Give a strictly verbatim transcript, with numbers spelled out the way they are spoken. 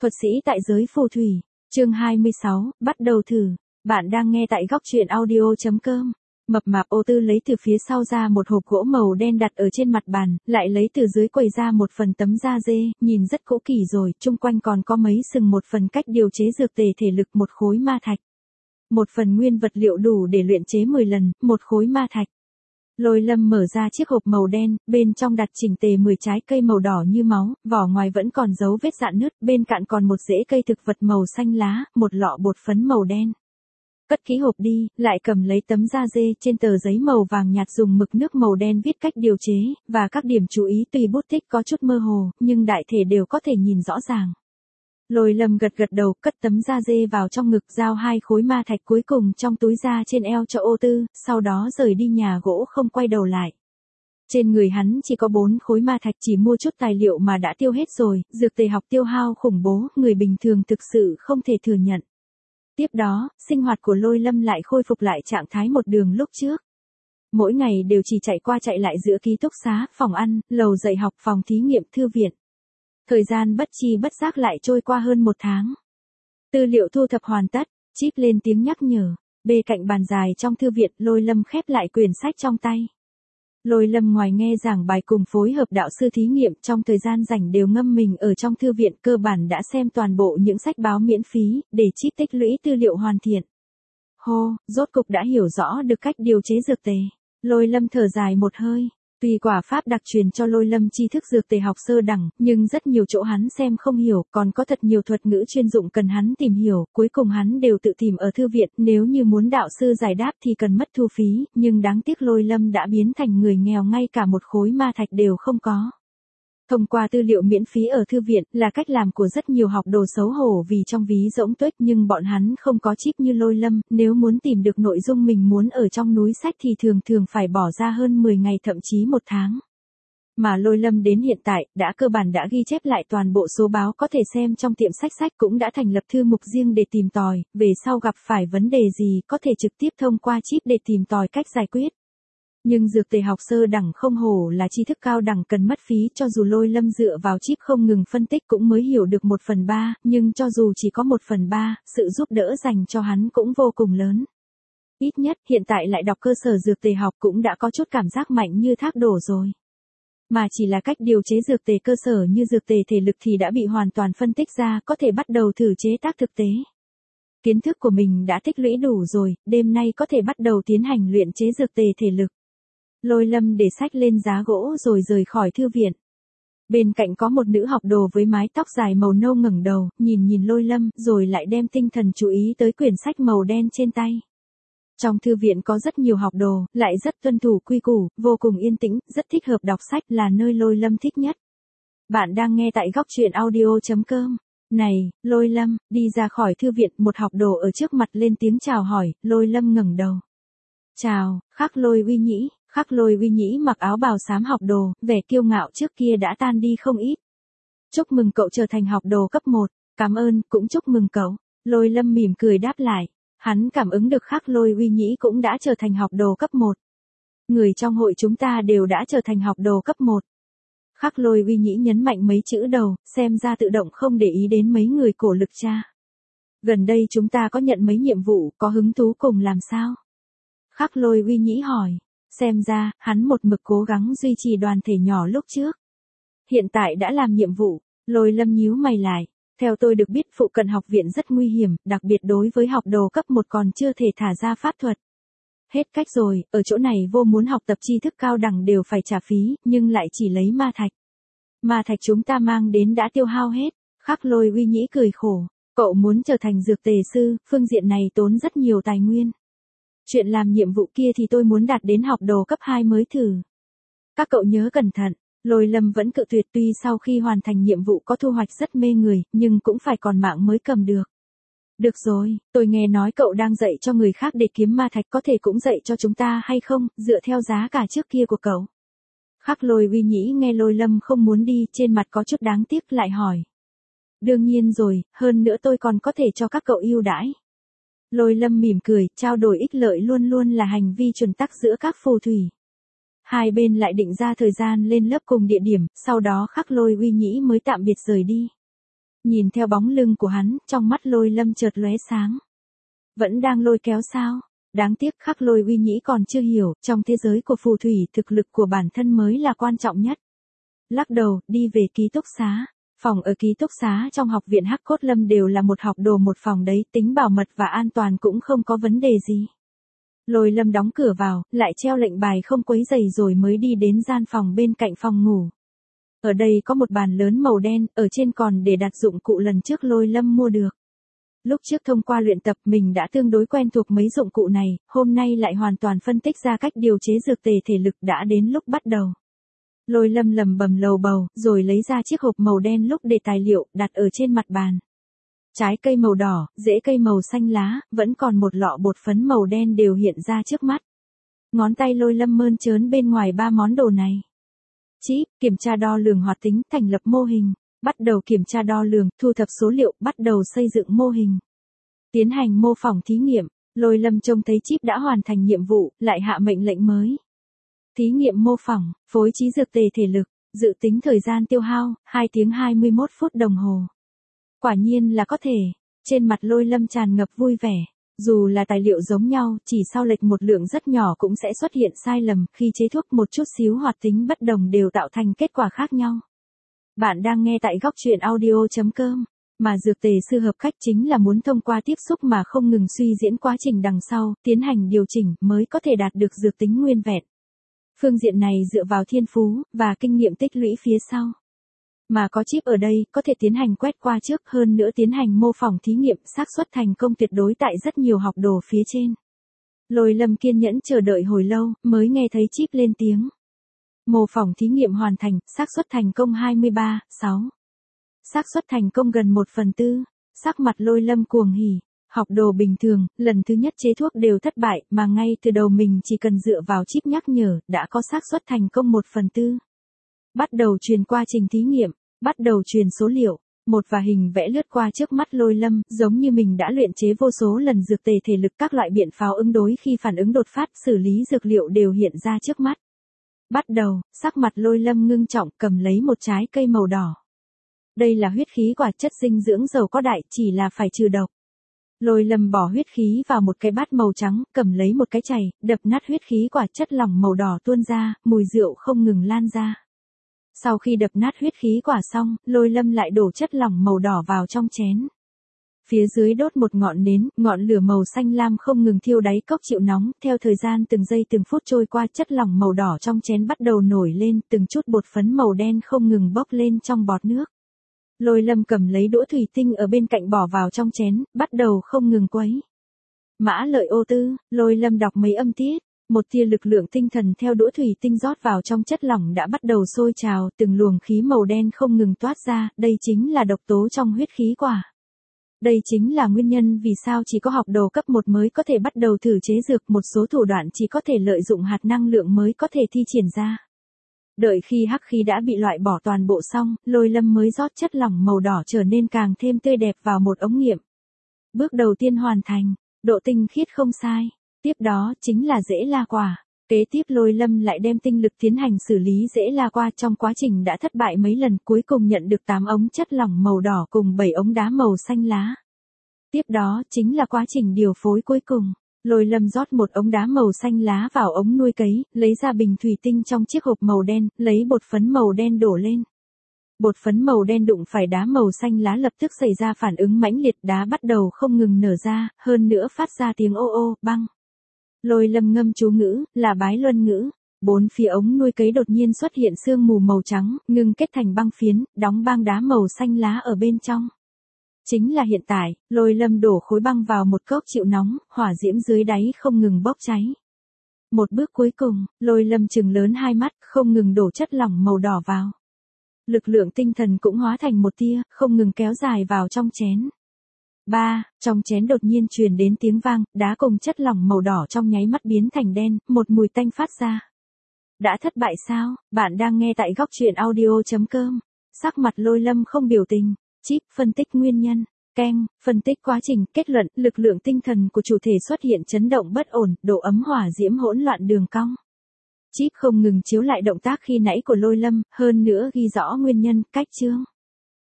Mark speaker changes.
Speaker 1: Thuật sĩ tại giới phù thủy, chương hai mươi sáu, bắt đầu thử. Bạn đang nghe tại góc truyện audio.com. Mập mạp ô tư lấy từ phía sau ra một hộp gỗ màu đen đặt ở trên mặt bàn, lại lấy từ dưới quầy ra một phần tấm da dê, nhìn rất cũ kỹ rồi, chung quanh còn có mấy sừng một phần cách điều chế dược tề thể lực một khối ma thạch. Một phần nguyên vật liệu đủ để luyện chế mười lần, một khối ma thạch. Lôi Lâm mở ra chiếc hộp màu đen, bên trong đặt chỉnh tề mười trái cây màu đỏ như máu, vỏ ngoài vẫn còn dấu vết rạn nứt, bên cạnh còn một rễ cây thực vật màu xanh lá, một lọ bột phấn màu đen. Cất kỹ hộp đi, lại cầm lấy tấm da dê, trên tờ giấy màu vàng nhạt dùng mực nước màu đen viết cách điều chế, và các điểm chú ý tùy bút tích có chút mơ hồ, nhưng đại thể đều có thể nhìn rõ ràng. Lôi Lâm gật gật đầu, cất tấm da dê vào trong ngực, giao hai khối ma thạch cuối cùng trong túi da trên eo cho ô tư, sau đó rời đi nhà gỗ không quay đầu lại. Trên người hắn chỉ có bốn khối ma thạch, chỉ mua chút tài liệu mà đã tiêu hết rồi, dược tề học tiêu hao khủng bố, người bình thường thực sự không thể thừa nhận. Tiếp đó, sinh hoạt của Lôi Lâm lại khôi phục lại trạng thái một đường lúc trước. Mỗi ngày đều chỉ chạy qua chạy lại giữa ký túc xá, phòng ăn, lầu dạy học, phòng thí nghiệm, thư viện. Thời gian bất chi bất giác lại trôi qua hơn một tháng. Tư liệu thu thập hoàn tất, chip lên tiếng nhắc nhở. Bê cạnh bàn dài trong thư viện, Lôi Lâm khép lại quyển sách trong tay. Lôi Lâm ngoài nghe giảng bài cùng phối hợp đạo sư thí nghiệm, trong thời gian rảnh đều ngâm mình ở trong thư viện, cơ bản đã xem toàn bộ những sách báo miễn phí, để chip tích lũy tư liệu hoàn thiện. Hô, rốt cục đã hiểu rõ được cách điều chế dược tề. Lôi Lâm thở dài một hơi. Tuy quả pháp đặc truyền cho Lôi Lâm tri thức dược tề học sơ đẳng, nhưng rất nhiều chỗ hắn xem không hiểu, còn có thật nhiều thuật ngữ chuyên dụng cần hắn tìm hiểu, cuối cùng hắn đều tự tìm ở thư viện, nếu như muốn đạo sư giải đáp thì cần mất thu phí, nhưng đáng tiếc Lôi Lâm đã biến thành người nghèo, ngay cả một khối ma thạch đều không có. Thông qua tư liệu miễn phí ở thư viện là cách làm của rất nhiều học đồ xấu hổ vì trong ví rỗng tuếch, nhưng bọn hắn không có chip như Lôi Lâm, nếu muốn tìm được nội dung mình muốn ở trong núi sách thì thường thường phải bỏ ra hơn mười ngày thậm chí một tháng. Mà Lôi Lâm đến hiện tại, đã cơ bản đã ghi chép lại toàn bộ số báo có thể xem trong tiệm sách sách, cũng đã thành lập thư mục riêng để tìm tòi, về sau gặp phải vấn đề gì có thể trực tiếp thông qua chip để tìm tòi cách giải quyết. Nhưng dược tề học sơ đẳng không hổ là tri thức cao đẳng cần mất phí, cho dù Lôi Lâm dựa vào chip không ngừng phân tích cũng mới hiểu được một phần ba, nhưng cho dù chỉ có một phần ba, sự giúp đỡ dành cho hắn cũng vô cùng lớn. Ít nhất, hiện tại lại đọc cơ sở dược tề học cũng đã có chút cảm giác mạnh như thác đổ rồi. Mà chỉ là cách điều chế dược tề cơ sở như dược tề thể lực thì đã bị hoàn toàn phân tích ra, có thể bắt đầu thử chế tác thực tế. Kiến thức của mình đã tích lũy đủ rồi, đêm nay có thể bắt đầu tiến hành luyện chế dược tề thể lực. Lôi Lâm để sách lên giá gỗ rồi rời khỏi thư viện. Bên cạnh có một nữ học đồ với mái tóc dài màu nâu ngẩng đầu, nhìn nhìn Lôi Lâm, rồi lại đem tinh thần chú ý tới quyển sách màu đen trên tay. Trong thư viện có rất nhiều học đồ, lại rất tuân thủ quy củ, vô cùng yên tĩnh, rất thích hợp đọc sách, là nơi Lôi Lâm thích nhất. Bạn đang nghe tại góc truyện audio.com. Này, Lôi Lâm, đi ra khỏi thư viện, một học đồ ở trước mặt lên tiếng chào hỏi, Lôi Lâm ngẩng đầu. Chào, Khắc Lôi Uy Nhĩ. Khắc Lôi Uy Nhĩ mặc áo bào xám học đồ, vẻ kiêu ngạo trước kia đã tan đi không ít. Chúc mừng cậu trở thành học đồ cấp một, cảm ơn, cũng chúc mừng cậu. Lôi Lâm mỉm cười đáp lại, hắn cảm ứng được Khắc Lôi Uy Nhĩ cũng đã trở thành học đồ cấp một. Người trong hội chúng ta đều đã trở thành học đồ cấp một. Khắc Lôi Uy Nhĩ nhấn mạnh mấy chữ đầu, xem ra tự động không để ý đến mấy người cổ lực cha. Gần đây chúng ta có nhận mấy nhiệm vụ, có hứng thú cùng làm sao? Khắc Lôi Uy Nhĩ hỏi. Xem ra, hắn một mực cố gắng duy trì đoàn thể nhỏ lúc trước. Hiện tại đã làm nhiệm vụ, Lôi Lâm nhíu mày lại. Theo tôi được biết phụ cận học viện rất nguy hiểm, đặc biệt đối với học đồ cấp một còn chưa thể thả ra pháp thuật. Hết cách rồi, ở chỗ này vô muốn học tập tri thức cao đẳng đều phải trả phí, nhưng lại chỉ lấy ma thạch. Ma thạch chúng ta mang đến đã tiêu hao hết. Khắc Lôi Uy Nhĩ cười khổ. Cậu muốn trở thành dược tề sư, phương diện này tốn rất nhiều tài nguyên. Chuyện làm nhiệm vụ kia thì tôi muốn đạt đến học đồ cấp hai mới thử. Các cậu nhớ cẩn thận, Lôi Lâm vẫn cự tuyệt, tuy sau khi hoàn thành nhiệm vụ có thu hoạch rất mê người, nhưng cũng phải còn mạng mới cầm được. Được rồi, tôi nghe nói cậu đang dạy cho người khác để kiếm ma thạch, có thể cũng dạy cho chúng ta hay không, dựa theo giá cả trước kia của cậu. Khắc Lôi Uy Nhĩ nghe Lôi Lâm không muốn đi, trên mặt có chút đáng tiếc lại hỏi. Đương nhiên rồi, hơn nữa tôi còn có thể cho các cậu ưu đãi. Lôi Lâm mỉm cười, trao đổi ích lợi luôn luôn là hành vi chuẩn tắc giữa các phù thủy. Hai bên lại định ra thời gian lên lớp cùng địa điểm, sau đó Khắc Lôi Uy Nhĩ mới tạm biệt rời đi. Nhìn theo bóng lưng của hắn, trong mắt Lôi Lâm chợt lóe sáng. Vẫn đang lôi kéo sao? Đáng tiếc Khắc Lôi Uy Nhĩ còn chưa hiểu, trong thế giới của phù thủy thực lực của bản thân mới là quan trọng nhất. Lắc đầu, đi về ký túc xá. Phòng ở ký túc xá trong học viện Hắc Cốt Lâm đều là một học đồ một phòng đấy, tính bảo mật và an toàn cũng không có vấn đề gì. Lôi Lâm đóng cửa vào, lại treo lệnh bài không quấy rầy rồi mới đi đến gian phòng bên cạnh phòng ngủ. Ở đây có một bàn lớn màu đen, ở trên còn để đặt dụng cụ lần trước Lôi Lâm mua được. Lúc trước thông qua luyện tập mình đã tương đối quen thuộc mấy dụng cụ này, hôm nay lại hoàn toàn phân tích ra cách điều chế dược tề thể lực đã đến lúc bắt đầu. Lôi Lâm lầm bầm lầu bầu, rồi lấy ra chiếc hộp màu đen lúc để tài liệu, đặt ở trên mặt bàn. Trái cây màu đỏ, rễ cây màu xanh lá, vẫn còn một lọ bột phấn màu đen đều hiện ra trước mắt. Ngón tay Lôi Lâm mơn trớn bên ngoài ba món đồ này. Chip, kiểm tra đo lường hoạt tính, thành lập mô hình. Bắt đầu kiểm tra đo lường, thu thập số liệu, bắt đầu xây dựng mô hình. Tiến hành mô phỏng thí nghiệm, Lôi Lâm trông thấy Chip đã hoàn thành nhiệm vụ, lại hạ mệnh lệnh mới. Thí nghiệm mô phỏng, phối trí dược tề thể lực, dự tính thời gian tiêu hao, hai tiếng hai mươi mốt phút đồng hồ. Quả nhiên là có thể, trên mặt Lôi Lâm tràn ngập vui vẻ. Dù là tài liệu giống nhau, chỉ sau lệch một lượng rất nhỏ cũng sẽ xuất hiện sai lầm, khi chế thuốc một chút xíu hoạt tính bất đồng đều tạo thành kết quả khác nhau. Bạn đang nghe tại góc truyện audio chấm com, mà dược tề sư hợp cách chính là muốn thông qua tiếp xúc mà không ngừng suy diễn quá trình đằng sau, tiến hành điều chỉnh mới có thể đạt được dược tính nguyên vẹn. Phương diện này dựa vào thiên phú, và kinh nghiệm tích lũy phía sau. Mà có Chip ở đây, có thể tiến hành quét qua trước, hơn nữa tiến hành mô phỏng thí nghiệm, xác suất thành công tuyệt đối tại rất nhiều học đồ phía trên. Lôi Lâm kiên nhẫn chờ đợi hồi lâu, mới nghe thấy Chip lên tiếng. Mô phỏng thí nghiệm hoàn thành, xác suất thành công hai mươi ba, sáu. Xác suất thành công gần một phần tư, sắc mặt Lôi Lâm cuồng hỉ. Học đồ bình thường, lần thứ nhất chế thuốc đều thất bại, mà ngay từ đầu mình chỉ cần dựa vào Chip nhắc nhở, đã có xác suất thành công một phần tư. Bắt đầu truyền qua trình thí nghiệm, bắt đầu truyền số liệu, một và hình vẽ lướt qua trước mắt Lôi Lâm, giống như mình đã luyện chế vô số lần dược tề thể lực, các loại biện pháo ứng đối khi phản ứng đột phát, xử lý dược liệu đều hiện ra trước mắt. Bắt đầu, sắc mặt Lôi Lâm ngưng trọng, cầm lấy một trái cây màu đỏ. Đây là huyết khí quả, chất dinh dưỡng giàu có đại, chỉ là phải trừ độc. Lôi Lâm bỏ huyết khí vào một cái bát màu trắng, cầm lấy một cái chày, đập nát huyết khí quả, chất lỏng màu đỏ tuôn ra, mùi rượu không ngừng lan ra. Sau khi đập nát huyết khí quả xong, Lôi Lâm lại đổ chất lỏng màu đỏ vào trong chén. Phía dưới đốt một ngọn nến, ngọn lửa màu xanh lam không ngừng thiêu đáy cốc chịu nóng, theo thời gian từng giây từng phút trôi qua, chất lỏng màu đỏ trong chén bắt đầu nổi lên, từng chút bột phấn màu đen không ngừng bốc lên trong bọt nước. Lôi Lâm cầm lấy đũa thủy tinh ở bên cạnh bỏ vào trong chén, bắt đầu không ngừng quấy. Mã lợi ô tư, Lôi Lâm đọc mấy âm tiết, một tia lực lượng tinh thần theo đũa thủy tinh rót vào trong chất lỏng đã bắt đầu sôi trào, từng luồng khí màu đen không ngừng toát ra, đây chính là độc tố trong huyết khí quả. Đây chính là nguyên nhân vì sao chỉ có học đồ cấp một mới có thể bắt đầu thử chế dược, một số thủ đoạn chỉ có thể lợi dụng hạt năng lượng mới có thể thi triển ra. Đợi khi hắc khí đã bị loại bỏ toàn bộ xong, Lôi Lâm mới rót chất lỏng màu đỏ trở nên càng thêm tươi đẹp vào một ống nghiệm. Bước đầu tiên hoàn thành, độ tinh khiết không sai. Tiếp đó chính là rễ la quả. Kế tiếp Lôi Lâm lại đem tinh lực tiến hành xử lý rễ la qua, trong quá trình đã thất bại mấy lần, cuối cùng nhận được tám ống chất lỏng màu đỏ cùng bảy ống đá màu xanh lá. Tiếp đó chính là quá trình điều phối cuối cùng. Lôi Lâm rót một ống đá màu xanh lá vào ống nuôi cấy, lấy ra bình thủy tinh trong chiếc hộp màu đen, lấy bột phấn màu đen đổ lên. Bột phấn màu đen đụng phải đá màu xanh lá lập tức xảy ra phản ứng mãnh liệt, đá bắt đầu không ngừng nở ra, hơn nữa phát ra tiếng ô ô, băng. Lôi Lâm ngâm chú ngữ, là bái luân ngữ. Bốn phía ống nuôi cấy đột nhiên xuất hiện sương mù màu trắng, ngưng kết thành băng phiến, đóng băng đá màu xanh lá ở bên trong. Chính là hiện tại, Lôi Lâm đổ khối băng vào một cốc chịu nóng, hỏa diễm dưới đáy không ngừng bốc cháy. Một bước cuối cùng, Lôi Lâm trừng lớn hai mắt, không ngừng đổ chất lỏng màu đỏ vào. Lực lượng tinh thần cũng hóa thành một tia, không ngừng kéo dài vào trong chén. Ba, trong chén đột nhiên truyền đến tiếng vang, đá cùng chất lỏng màu đỏ trong nháy mắt biến thành đen, một mùi tanh phát ra. Đã thất bại sao? Bạn đang nghe tại góc truyện audio chấm com. Sắc mặt Lôi Lâm không biểu tình. Chip, phân tích nguyên nhân. Keng, phân tích quá trình, kết luận, lực lượng tinh thần của chủ thể xuất hiện chấn động bất ổn, độ ấm hỏa diễm hỗn loạn đường cong. Chip không ngừng chiếu lại động tác khi nãy của Lôi Lâm, hơn nữa ghi rõ nguyên nhân, cách chương.